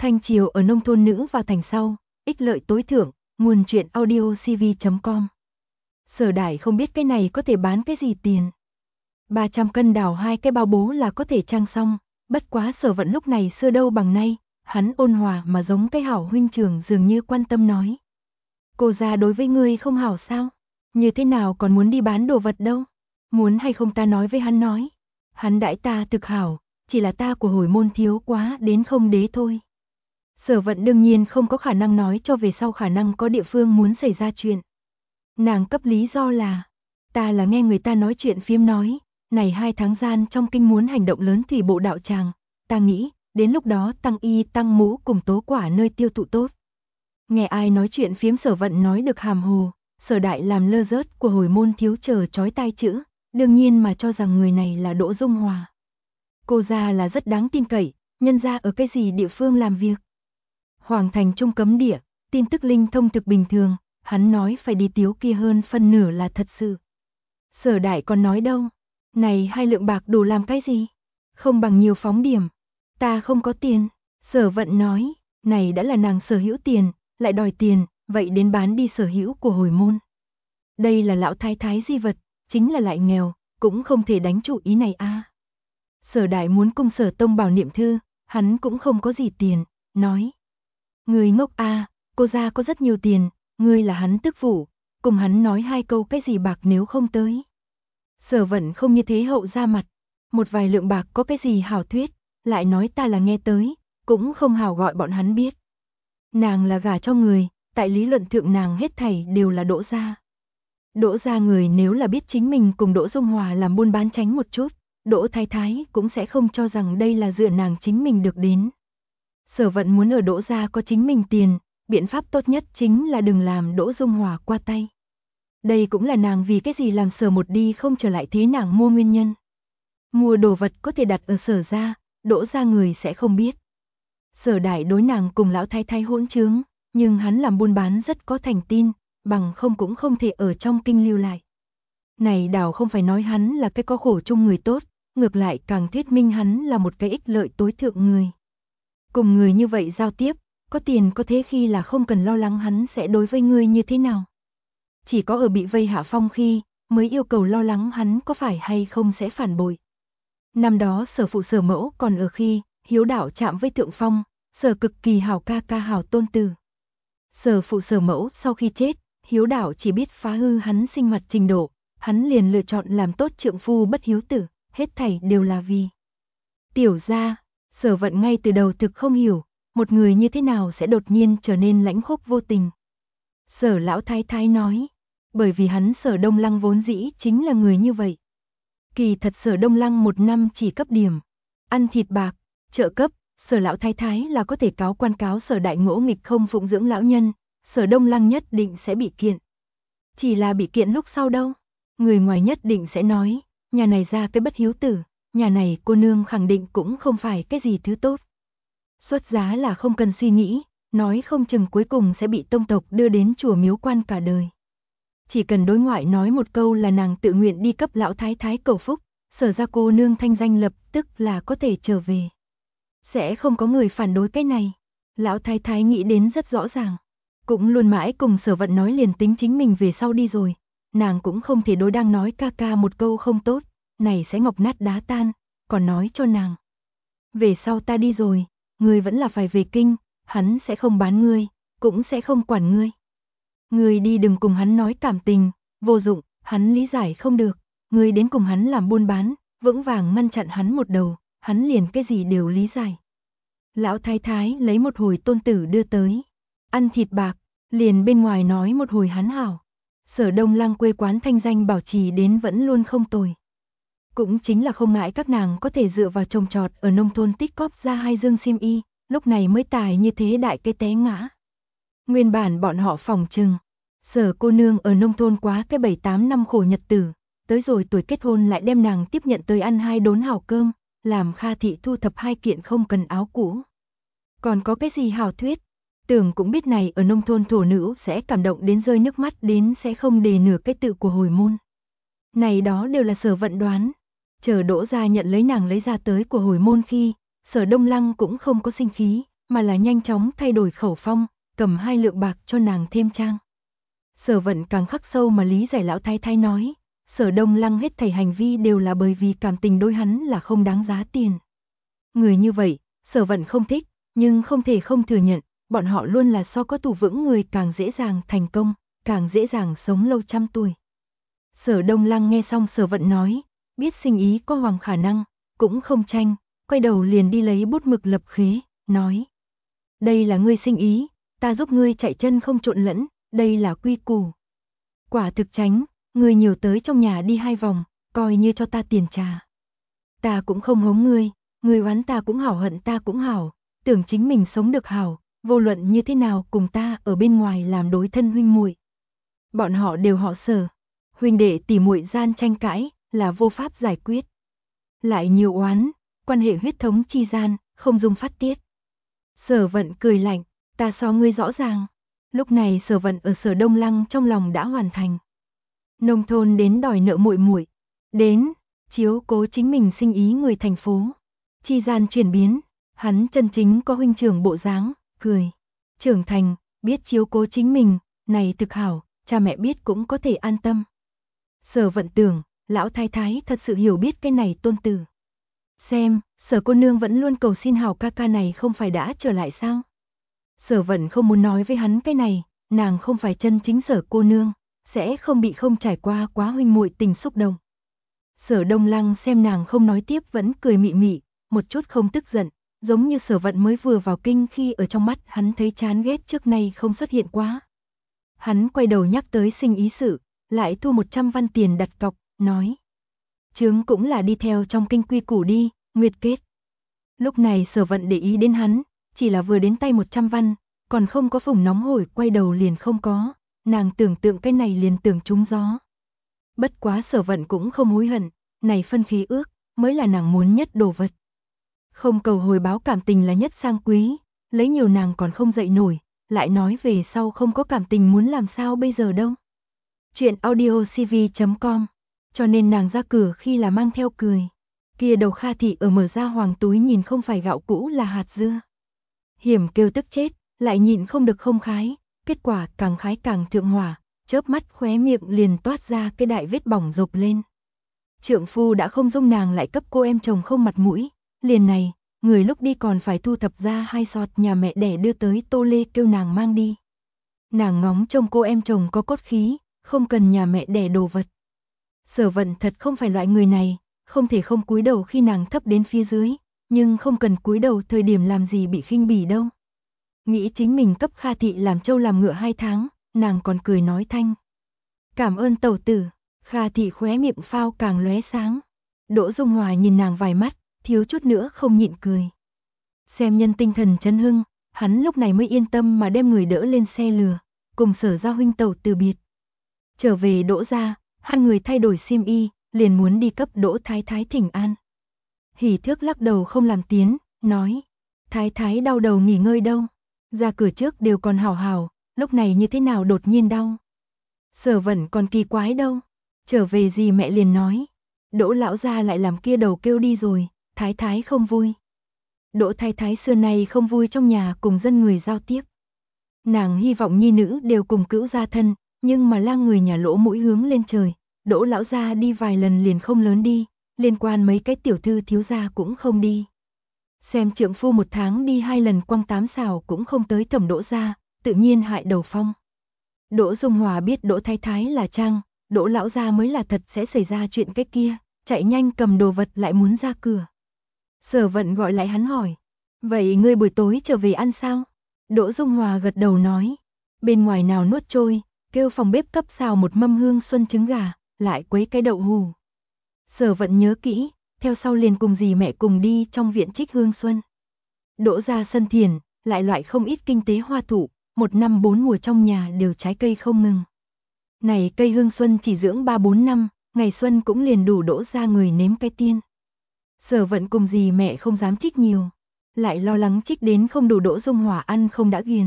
Thanh Triều ở nông thôn nữ vào thành sau, ích lợi tối thượng, nguồn truyện audiocv.com. Sở Đại không biết cái này có thể bán cái gì tiền. 300 cân đào 2 cái bao bố là có thể trang xong, bất quá Sở Vận lúc này xưa đâu bằng nay, hắn ôn hòa mà giống cái hảo huynh trưởng dường như quan tâm nói. Cô gia đối với ngươi không hảo sao? Như thế nào còn muốn đi bán đồ vật đâu? Muốn hay không ta nói với hắn nói. Hắn đãi ta thực hảo, chỉ là ta của hồi môn thiếu quá đến không đế thôi. Sở Vận đương nhiên không có khả năng nói cho về sau khả năng có địa phương muốn xảy ra chuyện. Nàng cấp lý do là, ta là nghe người ta nói chuyện phiếm nói, này 2 tháng gian trong kinh muốn hành động lớn thủy bộ đạo tràng, ta nghĩ, đến lúc đó tăng y tăng mũ cùng tố quả nơi tiêu thụ tốt. Nghe ai nói chuyện phiếm Sở Vận nói được hàm hồ, Sở Đại làm lơ rớt của hồi môn thiếu chờ chói tai chữ, đương nhiên mà cho rằng người này là Đỗ Dung Hòa. Cô gia là rất đáng tin cậy, nhân ra ở cái gì địa phương làm việc. Hoàng thành trung cấm địa, tin tức linh thông thực bình thường, hắn nói phải đi tiếu kia hơn phân nửa là thật sự. Sở Đại còn nói đâu, này 2 lượng bạc đủ làm cái gì? Không bằng nhiều phóng điểm. Ta không có tiền, Sở Vận nói, này đã là nàng sở hữu tiền, lại đòi tiền, vậy đến bán đi sở hữu của hồi môn. Đây là lão thái thái di vật, chính là lại nghèo, cũng không thể đánh chủ ý này a. Sở Đại muốn cung Sở Tông bảo niệm thư, hắn cũng không có gì tiền, nói. Người ngốc a, cô gia có rất nhiều tiền, ngươi là hắn tức phụ, cùng hắn nói 2 câu cái gì bạc nếu không tới. Sở Vận không như thế hậu ra mặt, một vài lượng bạc có cái gì hảo thuyết, lại nói ta là nghe tới, cũng không hảo gọi bọn hắn biết. Nàng là gả cho người, tại lý luận thượng nàng hết thảy đều là Đỗ gia. Đỗ gia người nếu là biết chính mình cùng Đỗ Dung Hòa làm buôn bán tránh một chút, Đỗ Thái Thái cũng sẽ không cho rằng đây là dựa nàng chính mình được đến. Sở Vận muốn ở Đỗ gia có chính mình tiền, biện pháp tốt nhất chính là đừng làm Đỗ Dung Hòa qua tay. Đây cũng là nàng vì cái gì làm Sở một đi không trở lại thế nàng mua nguyên nhân. Mua đồ vật có thể đặt ở Sở gia, Đỗ gia người sẽ không biết. Sở Đại đối nàng cùng lão thái thái hỗn chướng, nhưng hắn làm buôn bán rất có thành tin, bằng không cũng không thể ở trong kinh lưu lại. Này đảo không phải nói hắn là cái có khổ chung người tốt, ngược lại càng thuyết minh hắn là một cái ích lợi tối thượng người. Cùng người như vậy giao tiếp, có tiền có thế khi là không cần lo lắng hắn sẽ đối với ngươi như thế nào. Chỉ có ở bị vây hạ phong khi, mới yêu cầu lo lắng hắn có phải hay không sẽ phản bội. Năm đó Sở phụ Sở mẫu còn ở khi, hiếu đảo chạm với thượng phong, Sở cực kỳ hảo ca ca hảo tôn tử. Sở phụ Sở mẫu sau khi chết, hiếu đảo chỉ biết phá hư hắn sinh mặt trình độ, hắn liền lựa chọn làm tốt trượng phu bất hiếu tử, hết thảy đều là vì tiểu gia. Sở Vận ngay từ đầu thực không hiểu, một người như thế nào sẽ đột nhiên trở nên lãnh khốc vô tình. Sở lão thái thái nói, bởi vì hắn Sở Đông Lăng vốn dĩ chính là người như vậy. Kỳ thật Sở Đông Lăng một năm chỉ cấp điểm, ăn thịt bạc, trợ cấp, Sở lão thái thái là có thể cáo quan cáo Sở Đại ngỗ nghịch không phụng dưỡng lão nhân, Sở Đông Lăng nhất định sẽ bị kiện. Chỉ là bị kiện lúc sau đâu, người ngoài nhất định sẽ nói, nhà này ra cái bất hiếu tử. Nhà này cô nương khẳng định cũng không phải cái gì thứ tốt. Xuất giá là không cần suy nghĩ, nói không chừng cuối cùng sẽ bị tông tộc đưa đến chùa miếu quan cả đời. Chỉ cần đối ngoại nói một câu là nàng tự nguyện đi cấp lão thái thái cầu phúc, Sở ra cô nương thanh danh lập tức là có thể trở về. Sẽ không có người phản đối cái này. Lão thái thái nghĩ đến rất rõ ràng. Cũng luôn mãi cùng Sở Vận nói liền tính chính mình về sau đi rồi. Nàng cũng không thể đối đang nói ca ca một câu không tốt. Này sẽ ngọc nát đá tan, còn nói cho nàng. Về sau ta đi rồi, ngươi vẫn là phải về kinh, hắn sẽ không bán ngươi, cũng sẽ không quản ngươi. Ngươi đi đừng cùng hắn nói cảm tình, vô dụng, hắn lý giải không được, ngươi đến cùng hắn làm buôn bán, vững vàng ngăn chặn hắn một đầu, hắn liền cái gì đều lý giải. Lão thái thái lấy một hồi tôn tử đưa tới, ăn thịt bạc, liền bên ngoài nói một hồi hắn hảo. Sở Đông Lăng quê quán thanh danh bảo trì đến vẫn luôn không tồi. Cũng chính là không ngại các nàng có thể dựa vào trồng trọt ở nông thôn tích cóp ra 2 dương xiêm y, lúc này mới tài như thế đại cái té ngã. Nguyên bản bọn họ phòng trừng, Sở cô nương ở nông thôn quá cái 7-8 năm khổ nhật tử, tới rồi tuổi kết hôn lại đem nàng tiếp nhận tới ăn 2 đốn hảo cơm, làm Kha thị thu thập 2 kiện không cần áo cũ. Còn có cái gì hảo thuyết, tưởng cũng biết này ở nông thôn thổ nữ sẽ cảm động đến rơi nước mắt đến sẽ không đề nửa cái tự của hồi môn. Này đó đều là Sở Vận đoán. Chờ Đỗ gia nhận lấy nàng lấy ra tới của hồi môn khi, Sở Đông Lăng cũng không có sinh khí, mà là nhanh chóng thay đổi khẩu phong, cầm 2 lượng bạc cho nàng thêm trang. Sở Vận càng khắc sâu mà lý giải lão thái thái nói, Sở Đông Lăng hết thảy hành vi đều là bởi vì cảm tình đối hắn là không đáng giá tiền. Người như vậy, Sở Vận không thích, nhưng không thể không thừa nhận, bọn họ luôn là so có thủ vững người càng dễ dàng thành công, càng dễ dàng sống lâu trăm tuổi. Sở Đông Lăng nghe xong Sở Vận nói, biết sinh ý có hoàng khả năng, cũng không tranh, quay đầu liền đi lấy bút mực lập khế, nói. Đây là ngươi sinh ý, ta giúp ngươi chạy chân không trộn lẫn, đây là quy củ. Quả thực tránh, ngươi nhiều tới trong nhà đi 2 vòng, coi như cho ta tiền trà. Ta cũng không hống ngươi oán ta cũng hảo hận ta cũng hảo, tưởng chính mình sống được hảo, vô luận như thế nào cùng ta ở bên ngoài làm đối thân huynh muội. Bọn họ đều họ Sở, huynh đệ tỷ muội gian tranh cãi là vô pháp giải quyết. Lại nhiều oán, quan hệ huyết thống chi gian, không dung phát tiết. Sở Vận cười lạnh, ta so ngươi rõ ràng. Lúc này Sở Vận ở Sở Đông Lăng trong lòng đã hoàn thành. Nông thôn đến đòi nợ muội muội, đến chiếu cố chính mình sinh ý người thành phố. Chi gian chuyển biến, hắn chân chính có huynh trưởng bộ dáng, cười. Trưởng thành, biết chiếu cố chính mình, này thực hảo, cha mẹ biết cũng có thể an tâm. Sở Vận tưởng, lão thái thái thật sự hiểu biết cái này tôn tử. Xem, Sở cô nương vẫn luôn cầu xin hảo ca ca này không phải đã trở lại sao? Sở Vận không muốn nói với hắn cái này, nàng không phải chân chính Sở cô nương, sẽ không bị không trải qua quá huynh muội tình xúc động. Sở Đông Lăng xem nàng không nói tiếp vẫn cười mị mị, một chút không tức giận, giống như Sở Vận mới vừa vào kinh khi ở trong mắt hắn thấy chán ghét trước nay không xuất hiện quá. Hắn quay đầu nhắc tới sinh ý sự, lại thu 100 văn tiền đặt cọc, nói. Chướng cũng là đi theo trong kinh quy củ đi, nguyệt kết. Lúc này Sở Vận để ý đến hắn, chỉ là vừa đến tay 100 văn, còn không có phủng nóng hổi quay đầu liền không có, nàng tưởng tượng cái này liền tưởng trúng gió. Bất quá Sở Vận cũng không hối hận, này phân khí ước, mới là nàng muốn nhất đồ vật. Không cầu hồi báo cảm tình là nhất sang quý, lấy nhiều nàng còn không dậy nổi, lại nói về sau không có cảm tình muốn làm sao bây giờ đâu. Chuyện audiocv.com, cho nên nàng ra cửa khi là mang theo cười. Kia đầu Kha thị ở mở ra hoàng túi nhìn không phải gạo cũ là hạt dưa. Hiểm kêu tức chết, lại nhịn không được không khái, kết quả càng khái càng thượng hỏa, chớp mắt khóe miệng liền toát ra cái đại vết bỏng rộp lên. Trượng phu đã không dung nàng lại cấp cô em chồng không mặt mũi, liền này, người lúc đi còn phải thu thập ra 2 sọt nhà mẹ đẻ đưa tới Tô Lê kêu nàng mang đi. Nàng ngóng trông cô em chồng có cốt khí, không cần nhà mẹ đẻ đồ vật. Sở Vận thật không phải loại người này, không thể không cúi đầu khi nàng thấp đến phía dưới, nhưng không cần cúi đầu thời điểm làm gì bị khinh bỉ đâu. Nghĩ chính mình cấp Kha thị làm trâu làm ngựa 2 tháng, nàng còn cười nói thanh. Cảm ơn tẩu tử, Kha thị khóe miệng phao càng lóe sáng. Đỗ Dung Hòa nhìn nàng vài mắt, thiếu chút nữa không nhịn cười. Xem nhân tinh thần chấn hưng, hắn lúc này mới yên tâm mà đem người đỡ lên xe lừa, cùng Sở gia huynh tẩu từ biệt. Trở về Đỗ gia, hai người thay đổi xiêm y, liền muốn đi cấp Đỗ Thái Thái thỉnh an. Hỉ Thước lắc đầu không làm tiến, nói, Thái Thái đau đầu nghỉ ngơi đâu, ra cửa trước đều còn hảo hảo, lúc này như thế nào đột nhiên đau. Sở Vận còn kỳ quái đâu, trở về gì mẹ liền nói, Đỗ lão gia lại làm kia đầu kêu đi rồi, Thái Thái không vui. Đỗ Thái Thái xưa nay không vui trong nhà cùng dân người giao tiếp. Nàng hy vọng nhi nữ đều cùng cữu gia thân, nhưng mà lang người nhà lỗ mũi hướng lên trời, Đỗ lão gia đi vài lần liền không lớn đi, liên quan mấy cái tiểu thư thiếu gia cũng không đi. Xem trượng phu 1 tháng đi 2 lần quăng 8 xào cũng không tới Thẩm Đỗ gia, tự nhiên hại đầu phong. Đỗ Dung Hòa biết Đỗ Thái Thái là trang, Đỗ lão gia mới là thật sẽ xảy ra chuyện cái kia, chạy nhanh cầm đồ vật lại muốn ra cửa. Sở Vận gọi lại hắn hỏi, vậy ngươi buổi tối trở về ăn sao? Đỗ Dung Hòa gật đầu nói, bên ngoài nào nuốt trôi, kêu phòng bếp cấp xào một mâm hương xuân trứng gà, lại quấy cái đậu hù. Sở Vận nhớ kỹ, theo sau liền cùng dì mẹ cùng đi trong viện trích hương xuân. Đỗ gia sân thiền, lại loại không ít kinh tế hoa thụ, 1 năm 4 mùa trong nhà đều trái cây không ngừng. Này cây hương xuân chỉ dưỡng 3-4 năm, ngày xuân cũng liền đủ Đỗ gia người nếm cái tiên. Sở Vận cùng dì mẹ không dám trích nhiều, lại lo lắng trích đến không đủ Đỗ Dung Hòa ăn không đã ghiền.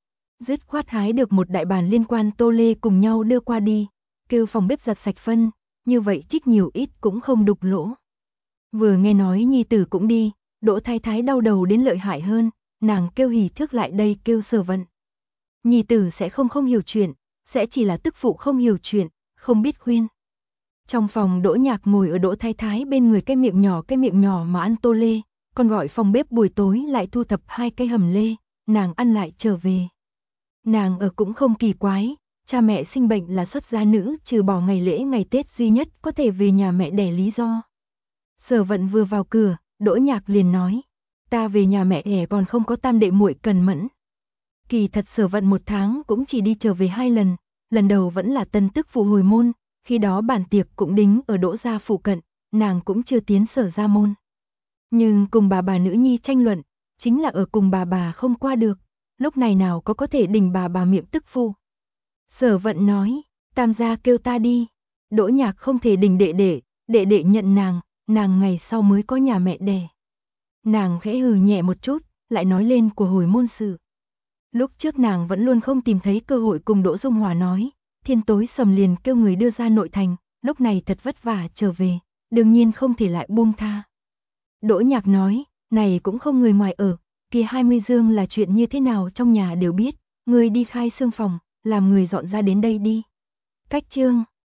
Dứt khoát hái được một đại bàn liên quan Tô Lê cùng nhau đưa qua đi, kêu phòng bếp giặt sạch phân, như vậy trích nhiều ít cũng không đục lỗ. Vừa nghe nói nhi tử cũng đi, Đỗ Thái Thái đau đầu đến lợi hại hơn, nàng kêu Hỷ Thước lại đây kêu Sở Vận. Nhi tử sẽ không hiểu chuyện, sẽ chỉ là tức phụ không hiểu chuyện, không biết khuyên. Trong phòng Đỗ Nhạc ngồi ở Đỗ Thái Thái bên người cái miệng nhỏ mà ăn tô lê, còn gọi phòng bếp buổi tối lại thu thập 2 cái hầm lê, nàng ăn lại trở về. Nàng ở cũng không kỳ quái, cha mẹ sinh bệnh là xuất gia nữ, trừ bỏ ngày lễ ngày Tết duy nhất có thể về nhà mẹ đẻ lý do. Sở Vận vừa vào cửa, Đỗ Nhạc liền nói, ta về nhà mẹ đẻ còn không có tam đệ muội cần mẫn. Kỳ thật Sở Vận 1 tháng cũng chỉ đi trở về 2 lần, lần đầu vẫn là tân tức phụ hồi môn, khi đó bàn tiệc cũng đính ở Đỗ gia phụ cận, nàng cũng chưa tiến Sở gia môn. Nhưng cùng bà nữ nhi tranh luận, chính là ở cùng bà không qua được, lúc này nào có thể đình bà miệng tức phụ. Sở Vận nói, tam gia kêu ta đi. Đỗ Nhạc không thể đình đệ đệ nhận nàng ngày sau mới có nhà mẹ đẻ. Nàng khẽ hừ nhẹ một chút, lại nói lên của hồi môn sự. Lúc trước nàng vẫn luôn không tìm thấy cơ hội cùng Đỗ Dung Hòa nói, thiên tối sầm liền kêu người đưa ra nội thành, lúc này thật vất vả trở về, đương nhiên không thể lại buông tha. Đỗ Nhạc nói, này cũng không người ngoài ở, kia 20 dương là chuyện như thế nào trong nhà đều biết, người đi khai xương phòng, làm người dọn ra đến đây đi. Cách chương